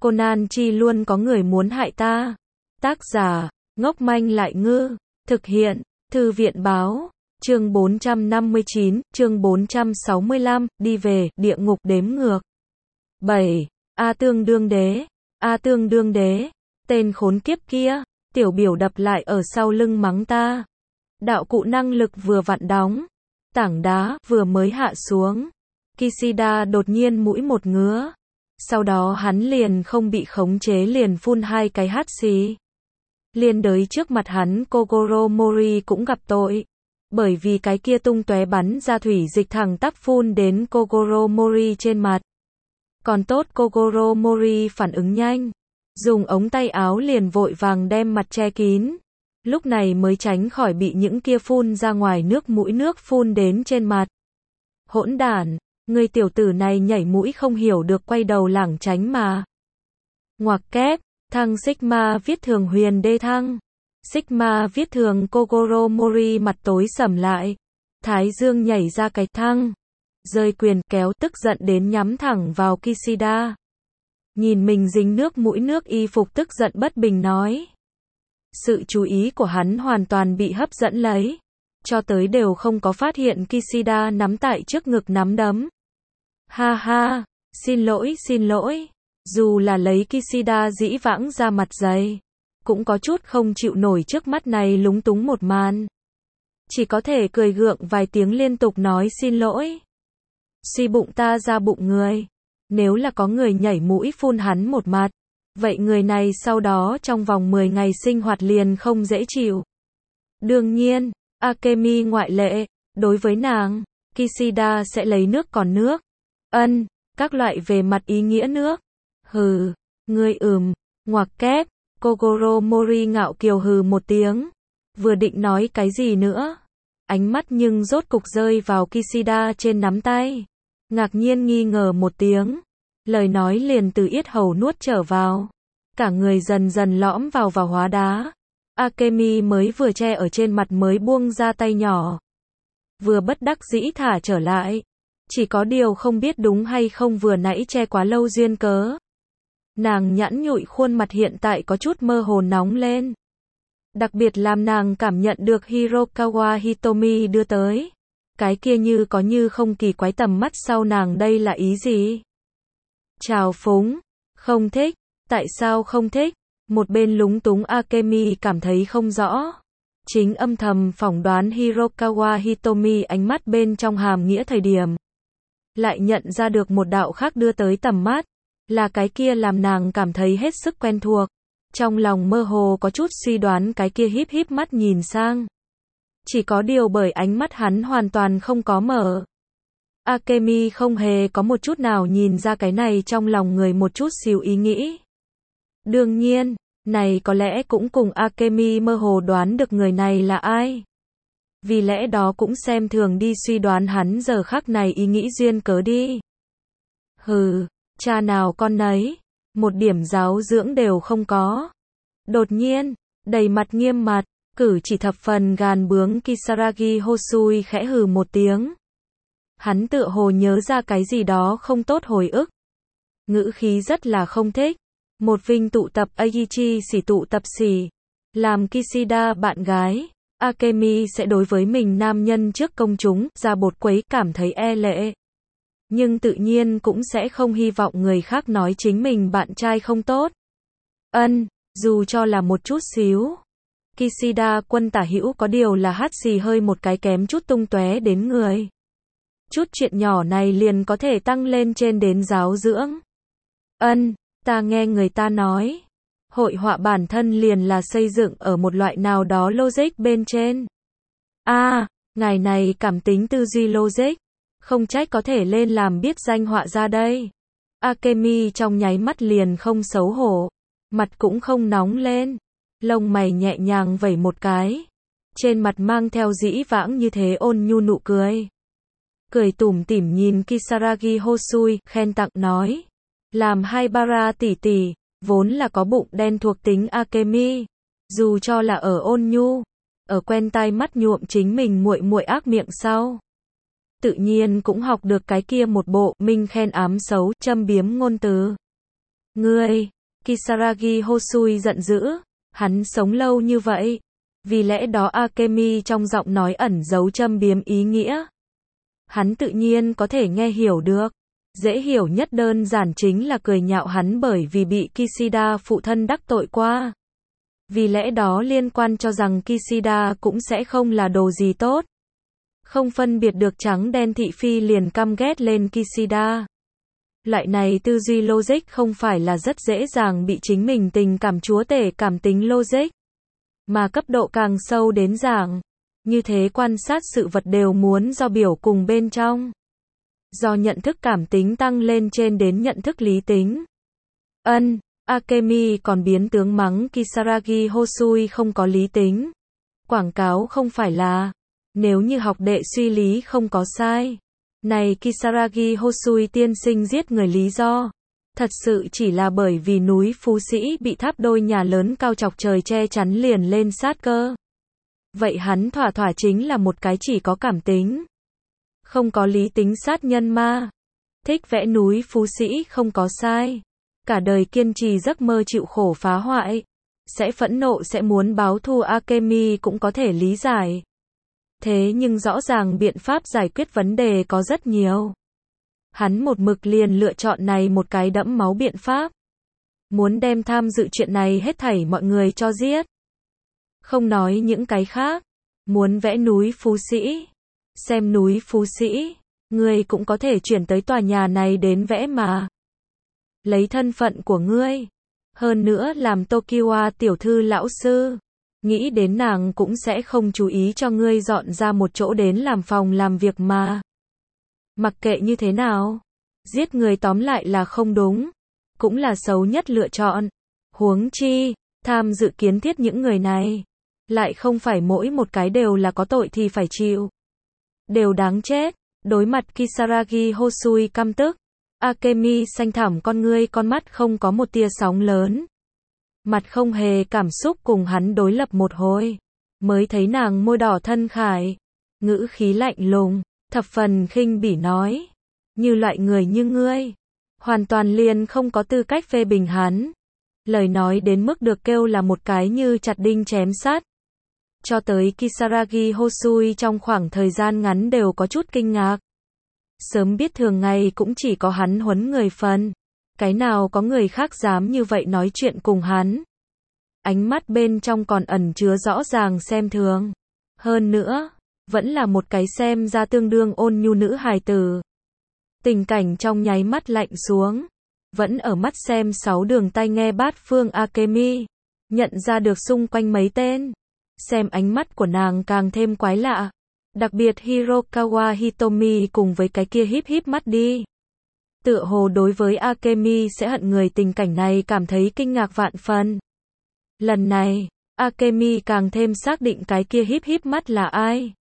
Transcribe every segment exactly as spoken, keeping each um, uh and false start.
Conan chi luôn có người muốn hại ta. Tác giả, ngốc manh lại ngư. Thực hiện, Thư viện báo. Chương bốn trăm năm mươi chín, chương bốn trăm sáu mươi lăm, đi về, địa ngục đếm ngược. bảy. A tương đương đế. A tương đương đế. Tên khốn kiếp kia. Tiểu biểu đập lại ở sau lưng mắng ta. Đạo cụ năng lực vừa vặn đóng. Tảng đá vừa mới hạ xuống. Kishida đột nhiên mũi một ngứa. Sau đó hắn liền không bị khống chế liền phun hai cái hắt xì. Liên đới trước mặt hắn Kogoro Mori cũng gặp tội. Bởi vì cái kia tung tóe bắn ra thủy dịch thẳng tắp phun đến Kogoro Mori trên mặt. Còn tốt Kogoro Mori phản ứng nhanh. Dùng ống tay áo liền vội vàng đem mặt che kín. Lúc này mới tránh khỏi bị những kia phun ra ngoài nước mũi nước phun đến trên mặt. Hỗn đản, người tiểu tử này nhảy mũi không hiểu được quay đầu lảng tránh mà. Ngoặc kép, thăng Sigma viết thường huyền đê thăng. Sigma viết thường Kogoro Mori mặt tối sầm lại. Thái dương nhảy ra cái thăng. Rơi quyền kéo tức giận đến nhắm thẳng vào Kishida. Nhìn mình dính nước mũi nước y phục tức giận bất bình nói. Sự chú ý của hắn hoàn toàn bị hấp dẫn lấy. Cho tới đều không có phát hiện Kishida nắm tại trước ngực nắm đấm. Ha ha, xin lỗi xin lỗi. Dù là lấy Kishida dĩ vãng ra mặt dày. Cũng có chút không chịu nổi trước mắt này lúng túng một màn. Chỉ có thể cười gượng vài tiếng liên tục nói xin lỗi. Suy bụng ta ra bụng người. Nếu là có người nhảy mũi phun hắn một mặt. Vậy người này sau đó trong vòng mười ngày sinh hoạt liền không dễ chịu. Đương nhiên, Akemi ngoại lệ. Đối với nàng, Kishida sẽ lấy nước còn nước. Ân, các loại về mặt ý nghĩa nước. Hừ, ngươi ừm, ngoặc kép. Kogoro Mori ngạo kiều hừ một tiếng. Vừa định nói cái gì nữa. Ánh mắt nhưng rốt cục rơi vào Kishida trên nắm tay. Ngạc nhiên nghi ngờ một tiếng. Lời nói liền từ yết hầu nuốt trở vào. Cả người dần dần lõm vào vào hóa đá. Akemi mới vừa che ở trên mặt mới buông ra tay nhỏ. Vừa bất đắc dĩ thả trở lại. Chỉ có điều không biết đúng hay không vừa nãy che quá lâu duyên cớ. Nàng nhẵn nhụi khuôn mặt hiện tại có chút mơ hồ nóng lên. Đặc biệt làm nàng cảm nhận được Hirokawa Hitomi đưa tới. Cái kia như có như không kỳ quái tầm mắt sau nàng đây là ý gì? Trào phúng, không thích, tại sao không thích? Một bên lúng túng Akemi cảm thấy không rõ. Chính âm thầm phỏng đoán Hirokawa Hitomi ánh mắt bên trong hàm nghĩa thời điểm. Lại nhận ra được một đạo khác đưa tới tầm mắt. Là cái kia làm nàng cảm thấy hết sức quen thuộc. Trong lòng mơ hồ có chút suy đoán cái kia híp híp mắt nhìn sang. Chỉ có điều bởi ánh mắt hắn hoàn toàn không có mở. Akemi không hề có một chút nào nhìn ra cái này trong lòng người một chút xíu ý nghĩ. Đương nhiên, này có lẽ cũng cùng Akemi mơ hồ đoán được người này là ai. Vì lẽ đó cũng xem thường đi suy đoán hắn giờ khắc này ý nghĩ duyên cớ đi. Hừ, cha nào con nấy, một điểm giáo dưỡng đều không có. Đột nhiên, đầy mặt nghiêm mặt, cử chỉ thập phần gàn bướng Kisaragi Hosui khẽ hừ một tiếng. Hắn tựa hồ nhớ ra cái gì đó không tốt hồi ức. Ngữ khí rất là không thích. Một vinh tụ tập Aichi xỉ tụ tập xỉ. Làm Kishida bạn gái, Akemi sẽ đối với mình nam nhân trước công chúng, ra bột quấy cảm thấy e lệ. Nhưng tự nhiên cũng sẽ không hy vọng người khác nói chính mình bạn trai không tốt. Ân, dù cho là một chút xíu. Kishida quân tả hữu có điều là hát xì hơi một cái kém chút tung tóe đến người. Chút chuyện nhỏ này liền có thể tăng lên trên đến giáo dưỡng. Ân, ta nghe người ta nói. Hội họa bản thân liền là xây dựng ở một loại nào đó logic bên trên. A, à, ngài này cảm tính tư duy logic. Không trách có thể lên làm biết danh họa ra đây. Akemi trong nháy mắt liền không xấu hổ. Mặt cũng không nóng lên. Lông mày nhẹ nhàng vẩy một cái. Trên mặt mang theo dĩ vãng như thế ôn nhu nụ cười. Cười tủm tỉm nhìn Kisaragi Hosui, khen tặng nói. Làm hai bara tỷ tỷ, vốn là có bụng đen thuộc tính Akemi. Dù cho là ở ôn nhu, ở quen tai mắt nhuộm chính mình muội muội ác miệng sau. Tự nhiên cũng học được cái kia một bộ minh khen ám xấu, châm biếm ngôn từ. Ngươi, Kisaragi Hosui giận dữ, hắn sống lâu như vậy. Vì lẽ đó Akemi trong giọng nói ẩn giấu châm biếm ý nghĩa. Hắn tự nhiên có thể nghe hiểu được. Dễ hiểu nhất đơn giản chính là cười nhạo hắn bởi vì bị Kishida phụ thân đắc tội qua. Vì lẽ đó liên quan cho rằng Kishida cũng sẽ không là đồ gì tốt. Không phân biệt được trắng đen thị phi liền căm ghét lên Kishida. Loại này tư duy logic không phải là rất dễ dàng bị chính mình tình cảm chúa tể cảm tính logic. Mà cấp độ càng sâu đến giảng. Như thế quan sát sự vật đều muốn do biểu cùng bên trong. Do nhận thức cảm tính tăng lên trên đến nhận thức lý tính. Ân, Akemi còn biến tướng mắng Kisaragi Hosui không có lý tính. Quảng cáo không phải là, nếu như học đệ suy lý không có sai. Này Kisaragi Hosui tiên sinh giết người lý do. Thật sự chỉ là bởi vì núi Phú Sĩ bị tháp đôi nhà lớn cao chọc trời che chắn liền lên sát cơ. Vậy hắn thỏa thỏa chính là một cái chỉ có cảm tính. Không có lý tính sát nhân ma. Thích vẽ núi Phú Sĩ không có sai. Cả đời kiên trì giấc mơ chịu khổ phá hoại. Sẽ phẫn nộ sẽ muốn báo thù Akemi cũng có thể lý giải. Thế nhưng rõ ràng biện pháp giải quyết vấn đề có rất nhiều. Hắn một mực liền lựa chọn này một cái đẫm máu biện pháp. Muốn đem tham dự chuyện này hết thảy mọi người cho giết. Không nói những cái khác. Muốn vẽ núi Phú Sĩ. Xem núi Phú Sĩ. Ngươi cũng có thể chuyển tới tòa nhà này đến vẽ mà. Lấy thân phận của ngươi. Hơn nữa làm Tokiwa tiểu thư lão sư. Nghĩ đến nàng cũng sẽ không chú ý cho ngươi dọn ra một chỗ đến làm phòng làm việc mà. Mặc kệ như thế nào. Giết người tóm lại là không đúng. Cũng là xấu nhất lựa chọn. Huống chi, tham dự kiến thiết những người này. Lại không phải mỗi một cái đều là có tội thì phải chịu. Đều đáng chết. Đối mặt Kisaragi Hosui căm tức. Akemi xanh thẳm con ngươi con mắt không có một tia sóng lớn. Mặt không hề cảm xúc cùng hắn đối lập một hồi. Mới thấy nàng môi đỏ thân khải. Ngữ khí lạnh lùng. Thập phần khinh bỉ nói. Như loại người như ngươi. Hoàn toàn liền không có tư cách phê bình hắn. Lời nói đến mức được kêu là một cái như chặt đinh chém sắt. Cho tới Kisaragi Hosui trong khoảng thời gian ngắn đều có chút kinh ngạc. Sớm biết thường ngày cũng chỉ có hắn huấn người phần. Cái nào có người khác dám như vậy nói chuyện cùng hắn. Ánh mắt bên trong còn ẩn chứa rõ ràng xem thường. Hơn nữa, vẫn là một cái xem ra tương đương ôn nhu nữ hài tử. Tình cảnh trong nháy mắt lạnh xuống. Vẫn ở mắt xem sáu đường tai nghe bát phương Akemi. Nhận ra được xung quanh mấy tên. Xem ánh mắt của nàng càng thêm quái lạ. Đặc biệt Hirokawa Hitomi cùng với cái kia híp híp mắt đi. Tựa hồ đối với Akemi sẽ hận người tình cảnh này cảm thấy kinh ngạc vạn phần. Lần này, Akemi càng thêm xác định cái kia híp híp mắt là ai.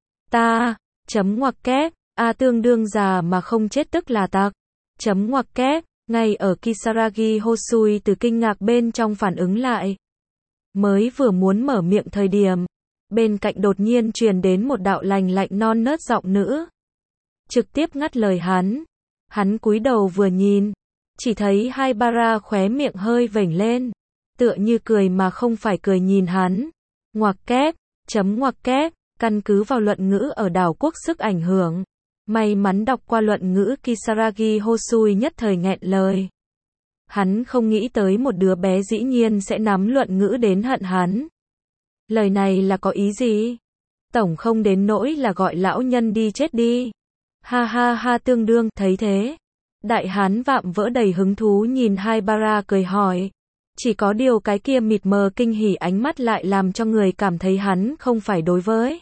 Ta, chấm ngoặc kép, A tương đương già mà không chết tức là tặc. Chấm ngoặc kép, ngay ở Kisaragi Hosui từ kinh ngạc bên trong phản ứng lại. Mới vừa muốn mở miệng thời điểm. Bên cạnh đột nhiên truyền đến một đạo lành lạnh non nớt giọng nữ. Trực tiếp ngắt lời hắn. Hắn cúi đầu vừa nhìn. Chỉ thấy Haibara khóe miệng hơi vểnh lên. Tựa như cười mà không phải cười nhìn hắn. Ngoặc kép, chấm ngoặc kép, căn cứ vào luận ngữ ở đảo quốc sức ảnh hưởng. May mắn đọc qua luận ngữ Kisaragi Hosui nhất thời nghẹn lời. Hắn không nghĩ tới một đứa bé dĩ nhiên sẽ nắm luận ngữ đến hận hắn. Lời này là có ý gì? Tổng không đến nỗi là gọi lão nhân đi chết đi. Ha ha ha tương đương, thấy thế. Đại hán vạm vỡ đầy hứng thú nhìn Haibara cười hỏi. Chỉ có điều cái kia mịt mờ kinh hỉ ánh mắt lại làm cho người cảm thấy hắn không phải đối với.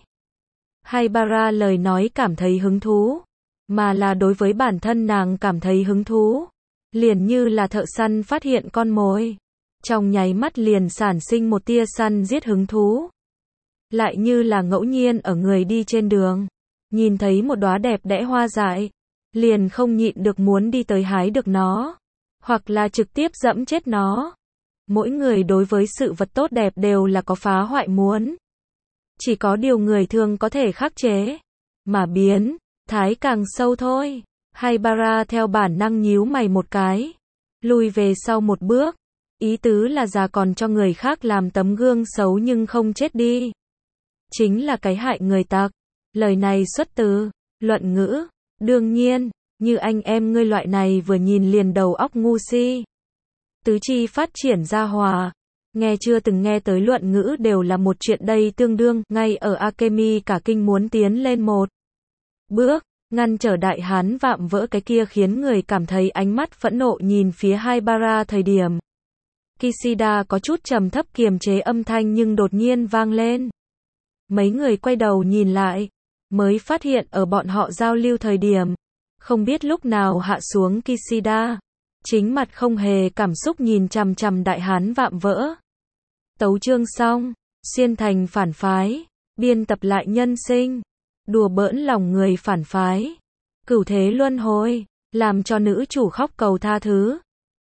Haibara lời nói cảm thấy hứng thú. Mà là đối với bản thân nàng cảm thấy hứng thú. Liền như là thợ săn phát hiện con mồi. Trong nháy mắt liền sản sinh một tia săn giết hứng thú. Lại như là ngẫu nhiên ở người đi trên đường. Nhìn thấy một đóa đẹp đẽ hoa dại. Liền không nhịn được muốn đi tới hái được nó. Hoặc là trực tiếp dẫm chết nó. Mỗi người đối với sự vật tốt đẹp đều là có phá hoại muốn. Chỉ có điều người thường có thể khắc chế. Mà biến, thái càng sâu thôi. Haibara theo bản năng nhíu mày một cái. lùi về sau một bước. Ý tứ là già còn cho người khác làm tấm gương xấu nhưng không chết đi. Chính là cái hại người tặc. Lời này xuất từ Luận Ngữ. Đương nhiên, như anh em ngươi loại này vừa nhìn liền đầu óc ngu si. Tứ chi phát triển ra hòa. Nghe chưa từng nghe tới Luận Ngữ đều là một chuyện đầy tương đương, ngay ở Akemi cả kinh muốn tiến lên một bước, ngăn trở đại hán vạm vỡ cái kia khiến người cảm thấy ánh mắt phẫn nộ nhìn phía Haibara thời điểm. Kishida có chút trầm thấp kiềm chế âm thanh nhưng đột nhiên vang lên. Mấy người quay đầu nhìn lại, mới phát hiện ở bọn họ giao lưu thời điểm, không biết lúc nào hạ xuống Kishida, chính mặt không hề cảm xúc nhìn chằm chằm đại hán vạm vỡ. Tấu chương xong, xuyên thành phản phái, biên tập lại nhân sinh, đùa bỡn lòng người phản phái, cửu thế luân hồi, làm cho nữ chủ khóc cầu tha thứ.